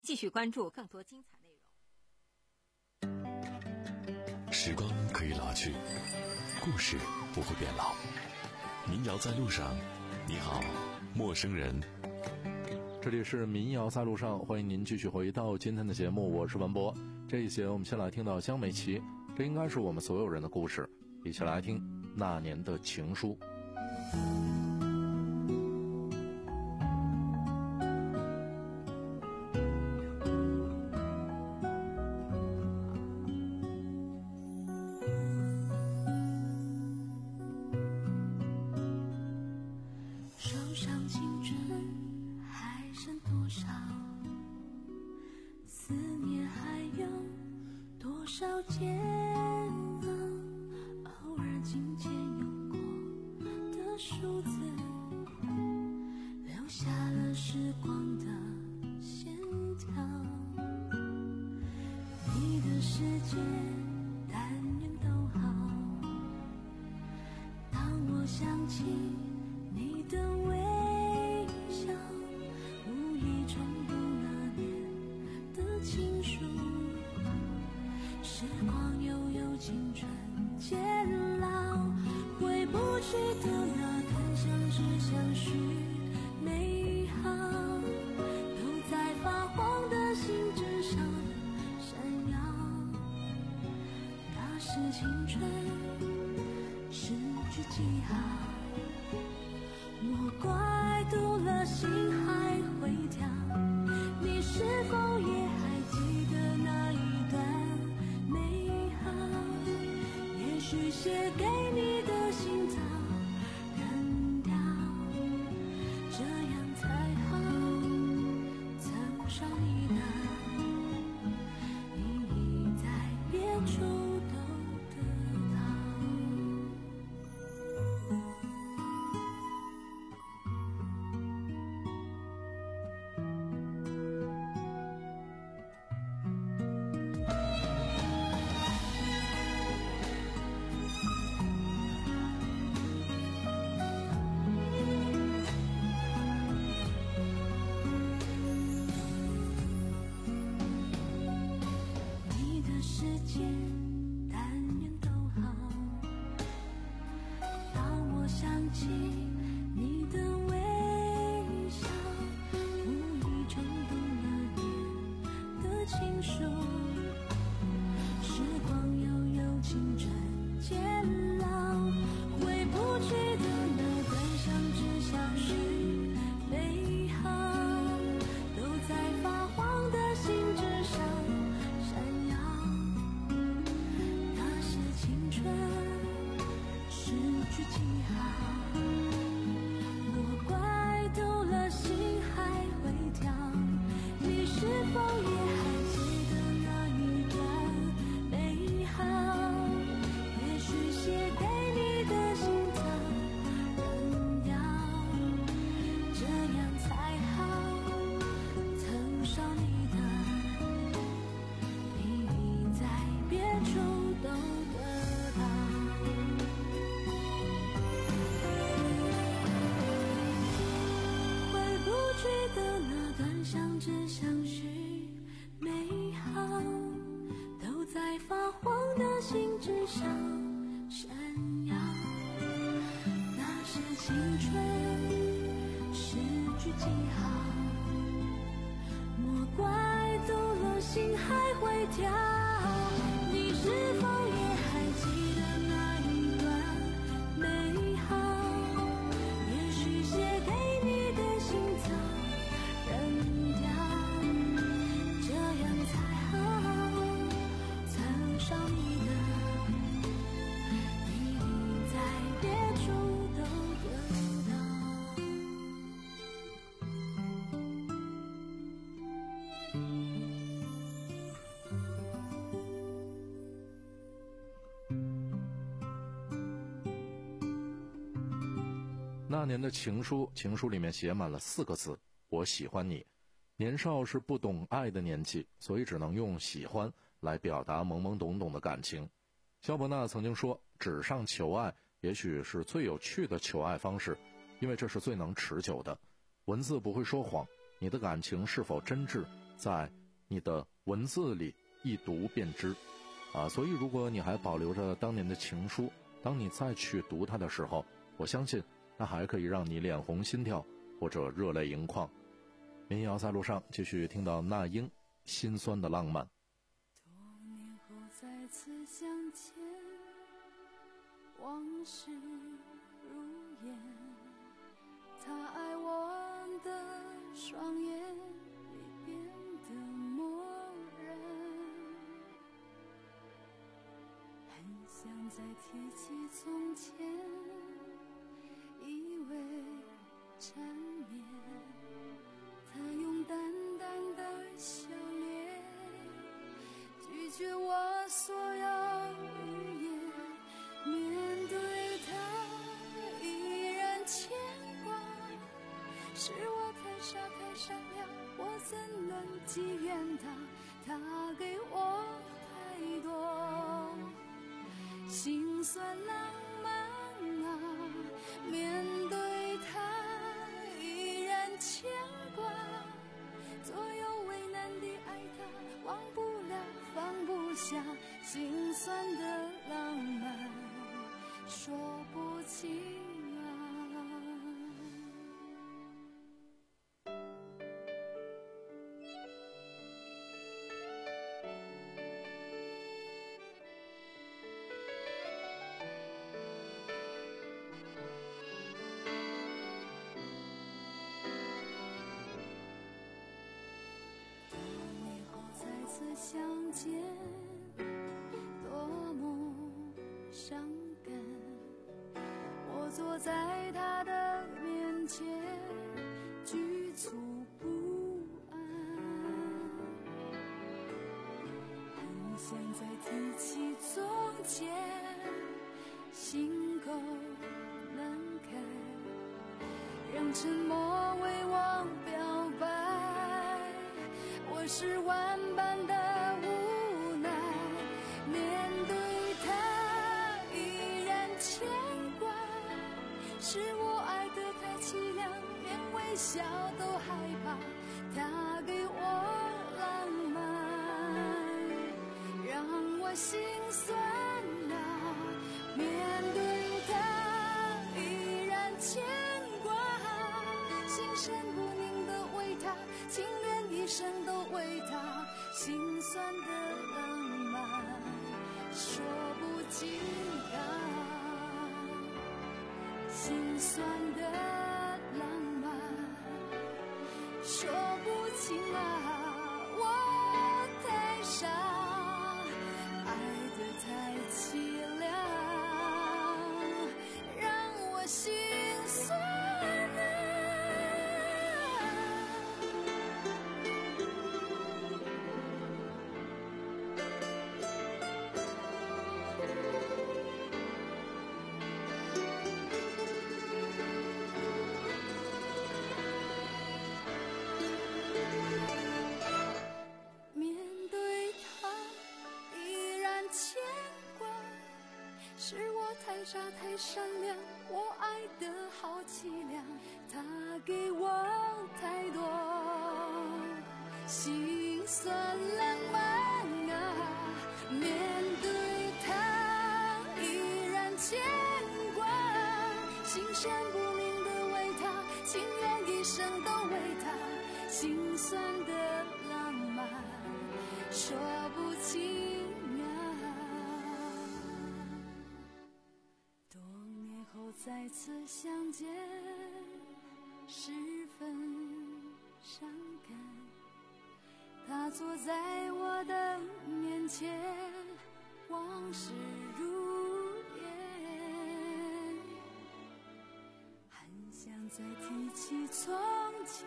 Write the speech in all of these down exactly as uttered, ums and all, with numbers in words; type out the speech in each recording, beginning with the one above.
继续关注更多精彩内容。 时光可以老去，故事不会变老。民谣在路上，你好，陌生人。 这里是民谣在路上，欢迎您继续回到今天的节目，我是文博。这一节我们先来听到江美琪，这应该是我们所有人的故事，一起来听那年的情书。 数字留下了时光的线条，你的世界但愿都好。当我想起你的微笑，无意重读那年的情书，时光悠悠，青春渐老，回不去的那段相知相许美好，都在发黄的信纸上闪耀。那是青春失去记号，莫怪读了心还会跳。你是否也还记得那一段美好？也许写给你的信早扔掉，这样才好。曾伤你的，你已在别处都得到。 那年的情书，情书里面写满了四个字：我喜欢你。年少是不懂爱的年纪，所以只能用喜欢来表达懵懵懂懂的感情。萧伯纳曾经说，纸上求爱也许是最有趣的求爱方式，因为这是最能持久的。文字不会说谎，你的感情是否真挚， 在你的文字里一读便知啊。所以如果你还保留着当年的情书，当你再去读它的时候，我相信那还可以让你脸红心跳或者热泪盈眶。民谣在路上，继续听到那英心酸的浪漫。 多年后再次相见，往事如烟，他爱我的双眼已变得漠然，很想再提起从前，以为缠绵，他用淡淡的笑脸拒绝我所有语言，面对他依然牵挂，是我太傻太善良，我怎能记怨他，他给我太多心酸浪漫啊，面对他依然牵挂，左右为难的爱他，忘不了放不下，心酸的浪漫说不清啊。相见多么伤感，我坐在他的面前局促不安，很想再提起从前，心口难开，让沉默为我表白，我是万般的无奈，面对他依然牵挂，是我爱得太凄凉，连微笑都害怕，他给我浪漫让我心酸啊，面对他依然牵挂，心神不宁的为他，情愿一生都为他，心酸的浪漫说不尽啊，心酸的浪漫说不尽啊，我太傻，爱得太凄凉，让我心酸啊。是我太傻太善良，我爱得好凄凉，他给我太多心酸浪漫啊，面对他依然牵挂，心神不宁的为他，情愿一生都为他，心酸的浪漫说不清。再次相见，十分伤感。他坐在我的面前，往事如烟，很想再提起从前，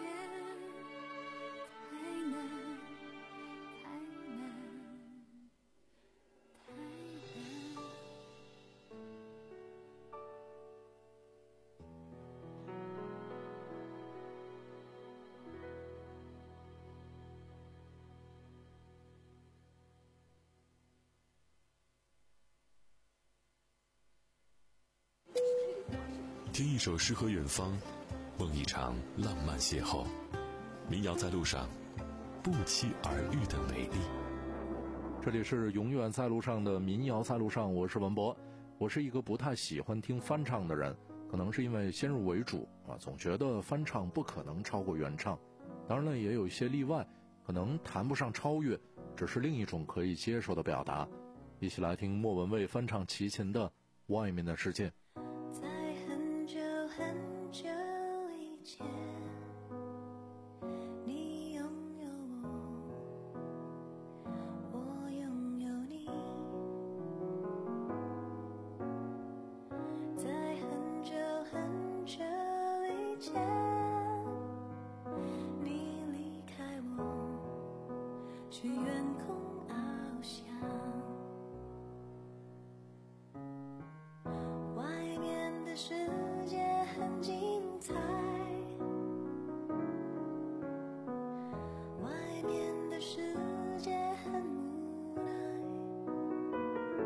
太难，太难。 听一首诗和远方，梦一场浪漫邂逅。民谣在路上， 不期而遇的美丽。 这里是永远在路上的民谣在路上，我是文博。我是一个不太喜欢听翻唱的人，可能是因为先入为主啊，总觉得翻唱不可能超过原唱。当然了，也有一些例外，可能谈不上超越，只是另一种可以接受的表达。一起来听莫文蔚翻唱齐秦的《外面的世界》。 在很久很久以前，你拥有我，我拥有你。在很久很久以前，你离开我，去远空翱翔。外面的世界很精彩，外面的世界很无奈。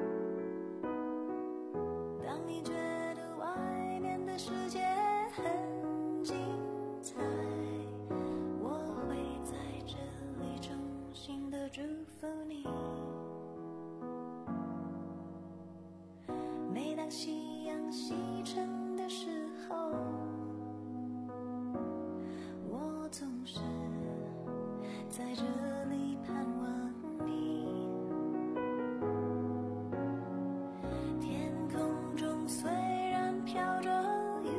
当你觉得外面的世界很精彩，我会在这里衷心的祝福你。每当夕阳西沉的时候，我总是在这里盼望你。天空中虽然飘着雨，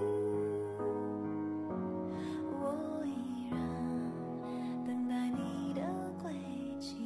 我依然等待你的归期。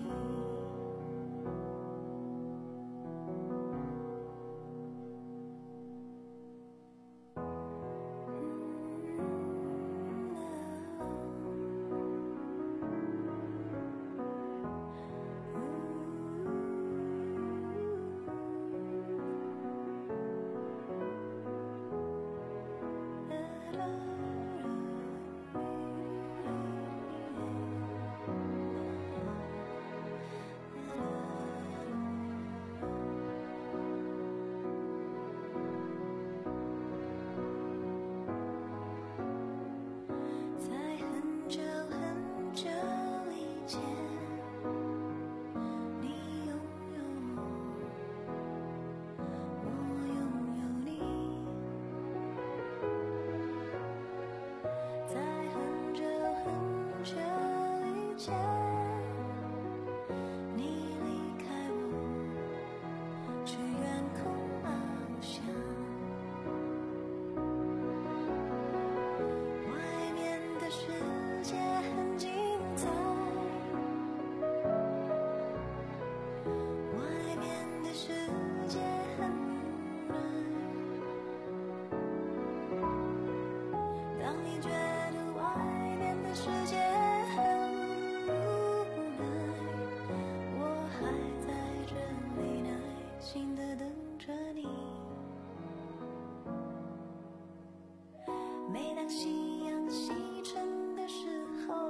每当夕阳西沉的时候，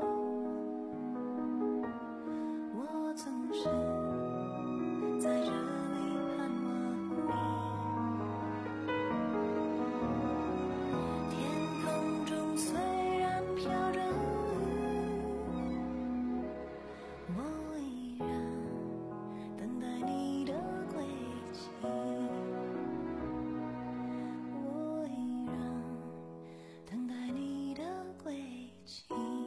我总是在这里盼望你。天空中虽然飘着雨，我依然等待你的归期。我依然等待你的归期。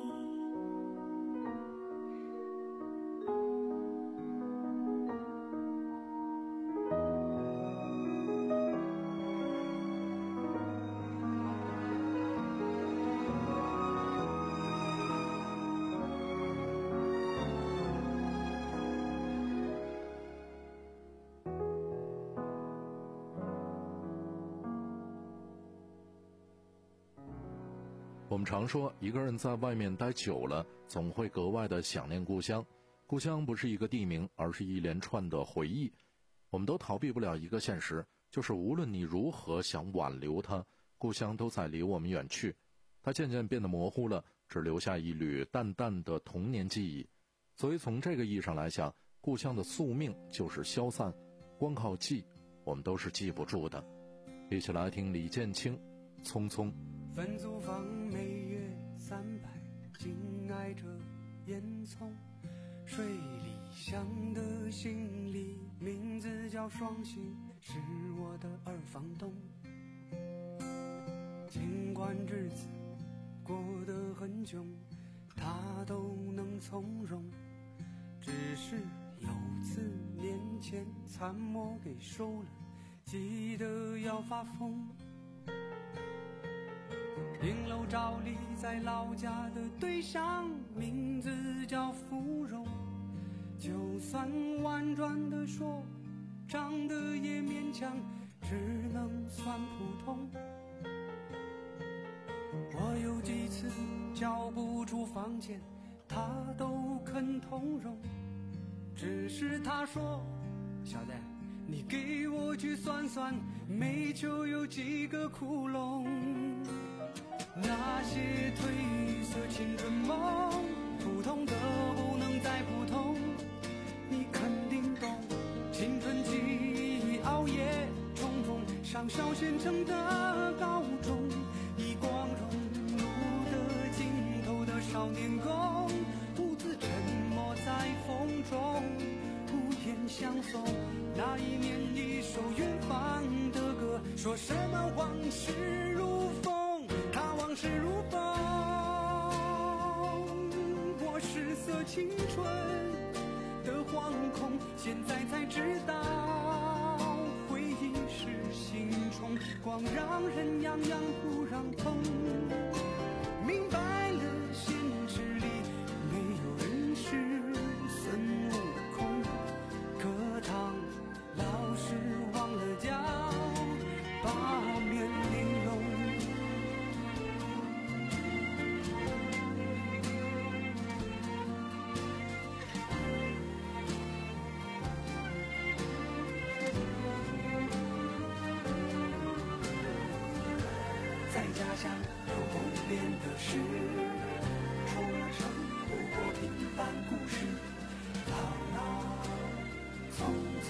我们常说，一个人在外面待久了，总会格外的想念故乡。故乡不是一个地名，而是一连串的回忆。我们都逃避不了一个现实，就是无论你如何想挽留它，故乡都在离我们远去。它渐渐变得模糊了，只留下一缕淡淡的童年记忆。所以从这个意义上来讲，故乡的宿命就是消散，光靠记，我们都是记不住的。一起来听李建清《匆匆》。 分租房每月三百，紧挨着烟囱。 水里响的行李，名字叫双喜，是我的二房东。尽管日子过得很窘，他都能从容。只是有次年前残模给收了，急得要发疯。影楼照例在老家的对象，名字叫芙蓉。就算婉转地说，长得也勉强，只能算普通。我有几次交不出房钱，他都肯通融。只是他说，小子，你给我去算算，煤球有几个窟窿。那些褪色青春梦，普通的不能再普通。你肯定懂，青春期熬夜冲锋，上小县城的高中，以光荣路的尽头的少年宫，独自沉默在风中，无言相送。那一年一首远方的歌，说什么往事如风，他往事如风。我失色青春的惶恐，现在才知道，回忆是心虫，光让人痒痒不让痛。明白了，现实里没有人是孙悟空，课堂老师忘了教八面玲珑。家乡有不变的事，出了城不过平凡故事，老老匆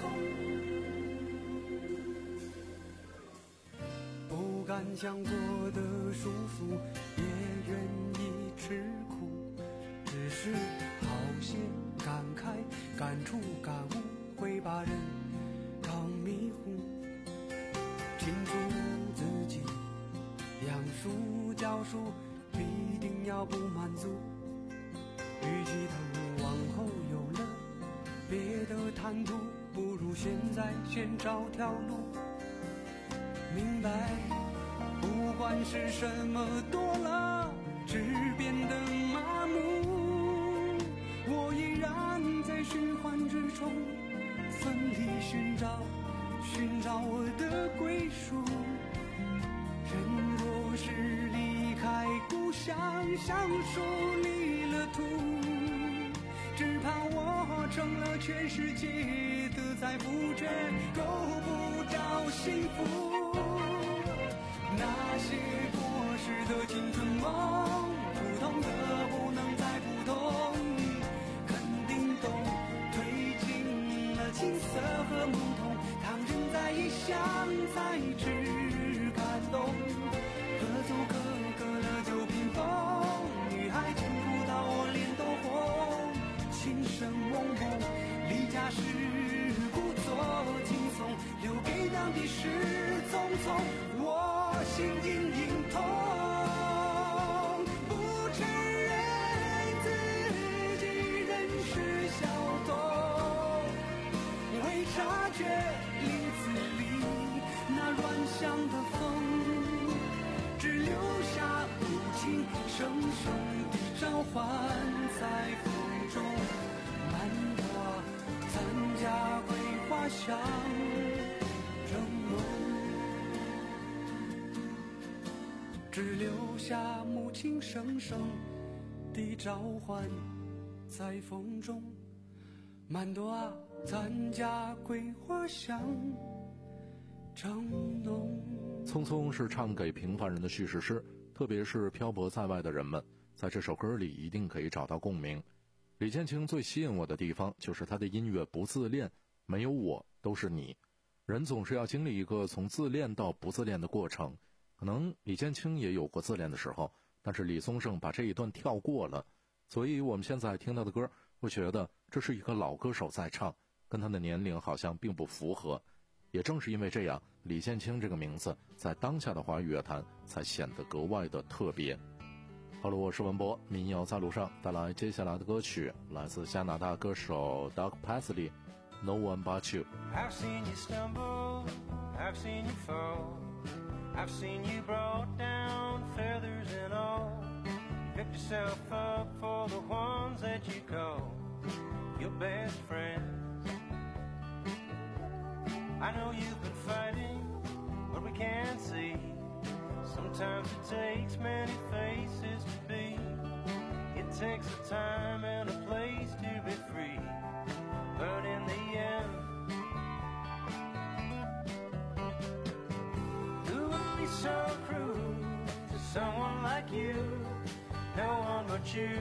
匆。不敢想过的舒服，也愿意吃苦，只是好些感慨、感触、感悟，会把人搞迷糊。清楚自己养书教书必定要不满足，与其等往后有了别的谈吐，不如现在先找条路。明白不管是什么多了，只变得麻木，我依然在循环之中奋力寻找寻找我的归属。人若是离开故乡，像树离了土，只怕我成了全世界的再不觉，够不着幸福。那些过时的青春梦，普通的不能再普通，肯定懂，褪尽了青涩和懵懂，当人在异乡才知感动。可走可歌的酒瓶风，女孩真哭到我脸都红，琴声蒙蒙，离家时故作轻松，留给当地时匆匆，我心隐隐痛，不承认自己仍是小童，未察觉林子里那软香的风，只留下无情生生的召唤，在风中漫朵残家桂花香正浓，只留下母亲生生的召唤，在风中漫朵啊残家桂花香正浓。 匆匆是唱给平凡人的叙事诗，特别是漂泊在外的人们，在这首歌里一定可以找到共鸣。李建清最吸引我的地方就是他的音乐不自恋，没有我都是你。人总是要经历一个从自恋到不自恋的过程，可能李建清也有过自恋的时候，但是李宗盛把这一段跳过了。所以我们现在听到的歌会觉得这是一个老歌手在唱，跟他的年龄好像并不符合。也正是因为这样，李建清这个名字在当下的华语乐坛才显得格外的特别。好了，我是文博，民谣在路上带来接下来的歌曲，来自加拿大歌手 Doug Paisley No One But You。 I've seen you stumble, I've seen you fall, I've seen you brought down, feathers and all. Pick yourself up for the ones that you call your best friends. I know you've been fighting what we can't see. Sometimes it takes many faces to be. It takes a time and a place to be free. But in the end, who would be so cruel to someone like you? No one but you.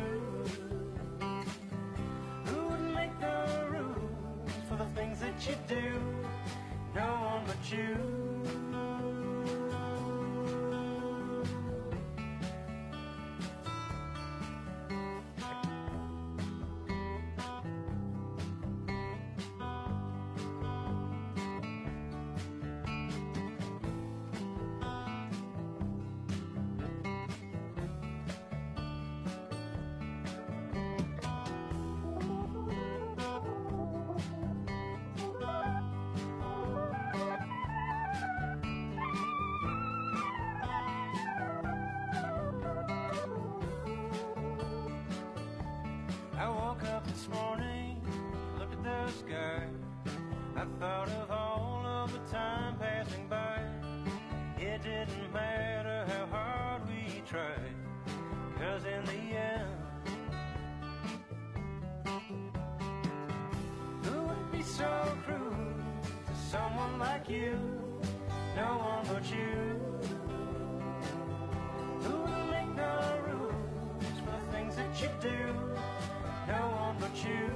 Who would make the rules for the things that you do? No one but you. I woke up this morning, looked at the sky. I thought of all of the time passing by. It didn't matter how hard we tried, 'cause in the end, who would be so cruel to someone like you? No one but you. Who would make the rules for the things that you do? No one but you.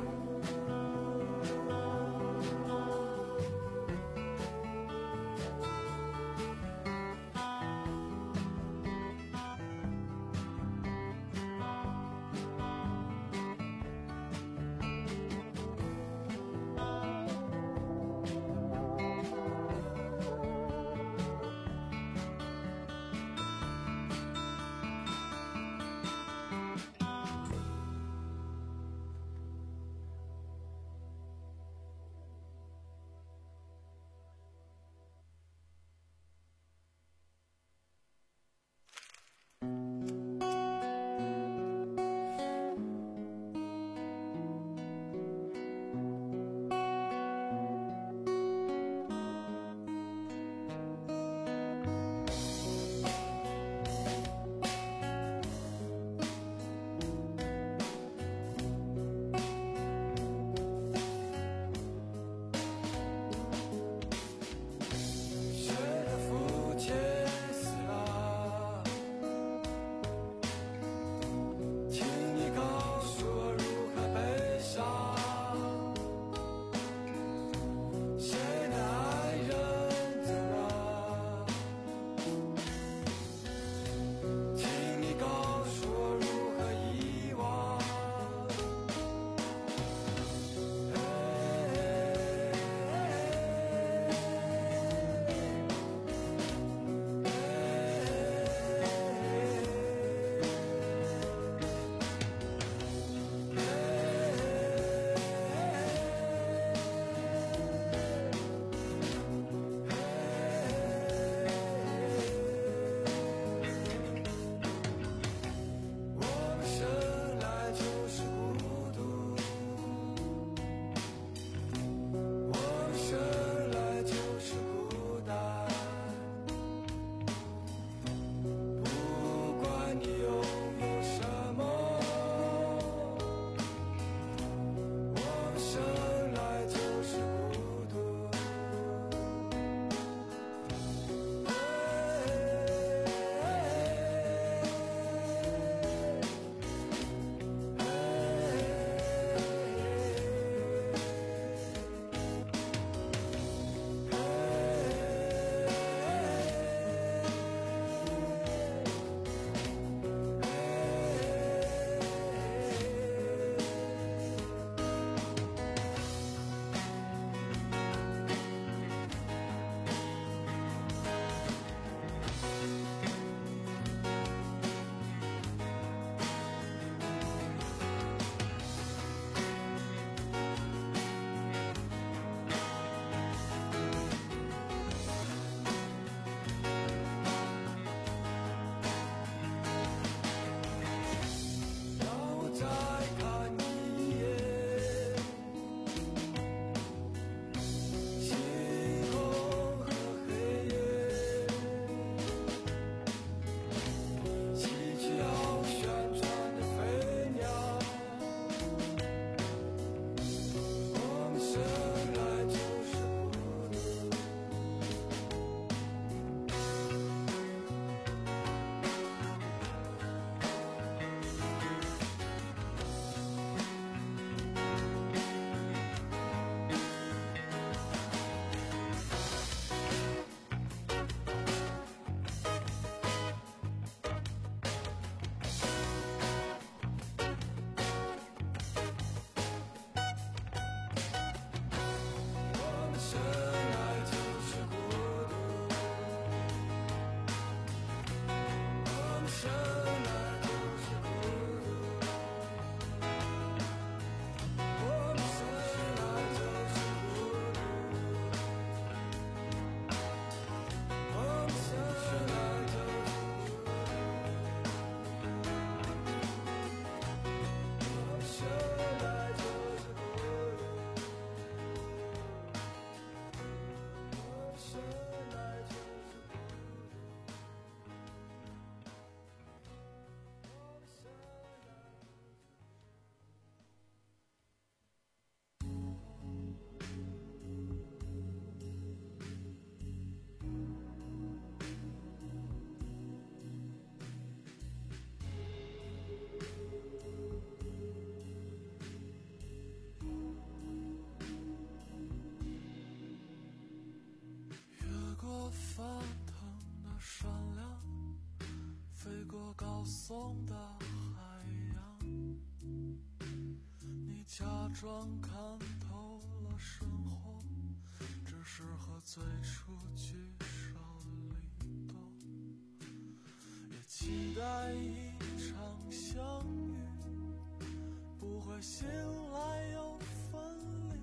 飘送的海洋，你假装看透了生活，只是和最初聚少离多，也期待一场相遇，不会醒来又分离。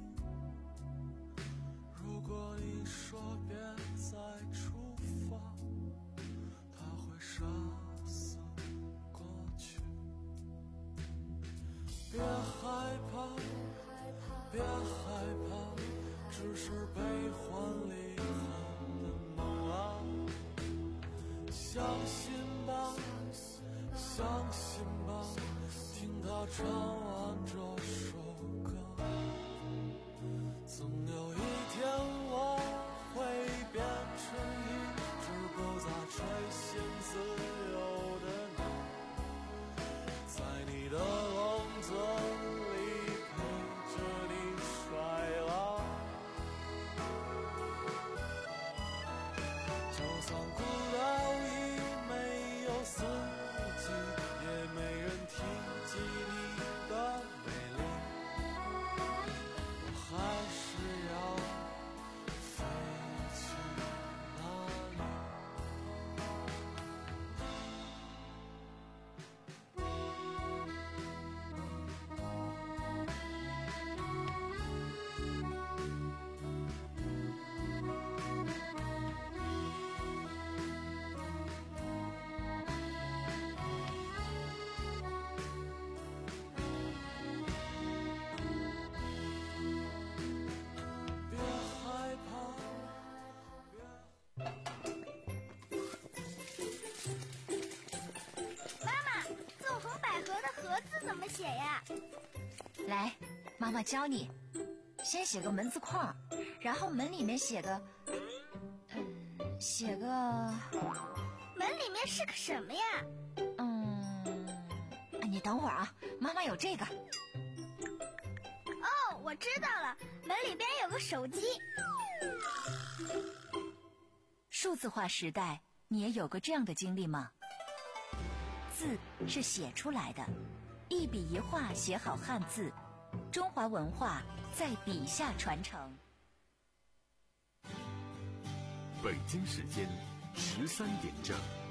如果你说别再出发，它会杀死过去。别害怕，别害怕，只是悲欢离合的梦啊！相信吧，相信吧，听他唱完这首歌。总有一天我会变成一只不再垂涎自由的鸟，在你的笼子里陪着你衰老。就算孤岛已没有四季，也没人提及你的美丽，我还是要飞去哪里？别害怕， 妈妈，纵横捭阖的阖字怎么写呀？ 来，妈妈教你，先写个门字框，然后门里面写个，嗯，写个， 门里面是个什么呀？ 嗯，你等会儿啊，妈妈有这个。 哦，我知道了，门里边有个手机。 数字化时代，你也有过这样的经历吗？字是写出来的，一笔一画写好汉字，中华文化在笔下传承。 北京时间十三点正。